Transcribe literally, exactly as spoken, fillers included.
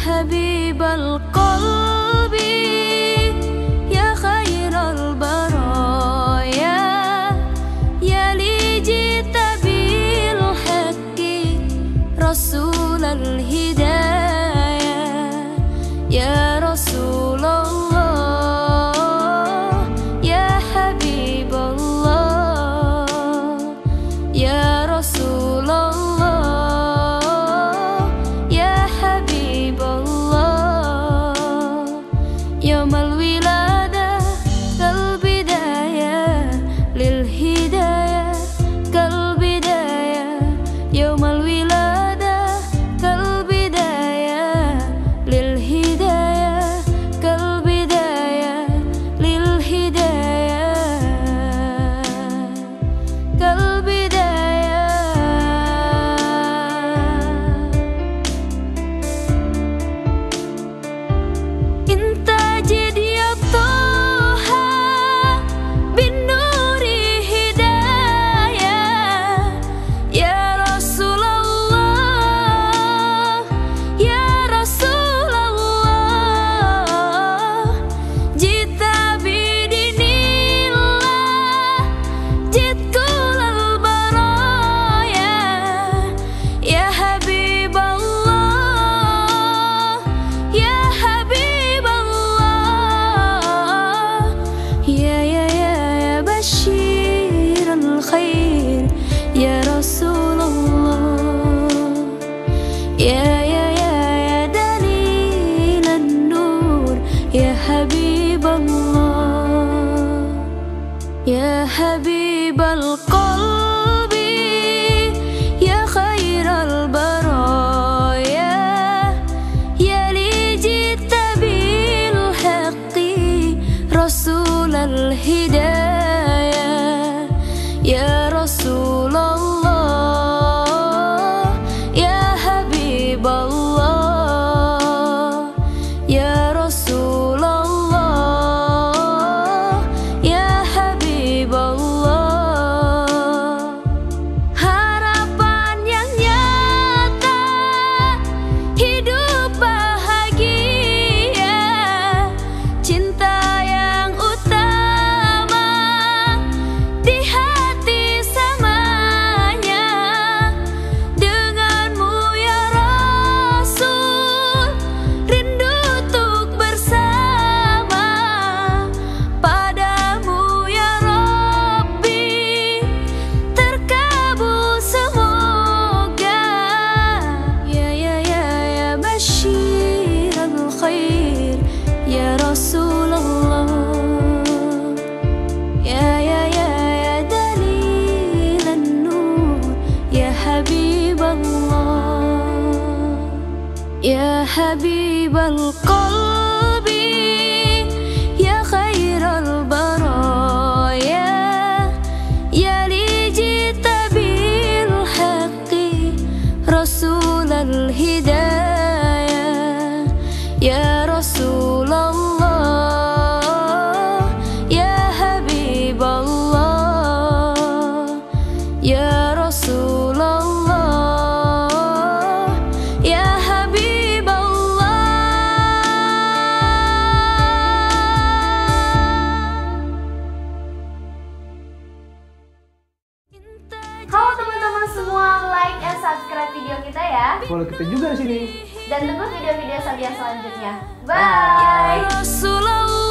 habibal qalbi, ya khairal baraya, ya li jita bil haqqi, rasulal hidayah, ya Rasulullah, ya Habiballah, ya Rasulullah, ya Habiballah. Yaumal wiladah kal bidayah lil hidayah kal bidayah. Yaumal wiladah kal bidayah lil hidayah kal bidayah lil hidayah kal bidayah. Intajid ya Toha bin nuri hidayah, ya Rasulullah, ya Rasulullah. Jita bidinillah, jitkulal baraya, ya Habiballah, ya Habiballah. Ya ya ya ya Bashiral khair, ya Rasulullah. Ya ya ya ya Dalilan nur, ya Habiballah. Ya habibal qalbi, ya khairal baraya, ya li jita bil haqqi, rasulal hidayah, ya Rasulullah, ya Habiballah, ya Rasulullah, ya Habiballah. Harapan yang nyata, hidup bahagia, cinta yang utama di hati semuanya. Denganmu ya Rasul, rindu untuk bersama. Padamu ya Rabbi, terkabul semoga. Ya ya ya ya Bashiral khair, ya Rasulullah. Ya ya ya ya Dalilan nur, ya Habiballah. Ya habibal qalbi, ya khairal baraya, ya li jita bil haqqi, rasulal hidayah, ya Rasulullah, ya Habiballah, ya Rasulullah, ya Habiballah. Halo teman-teman semua, like and subscribe video kita ya. Follow kita juga di sini. Dan tunggu video-video Sabian selanjutnya. Bye. Rasulullah.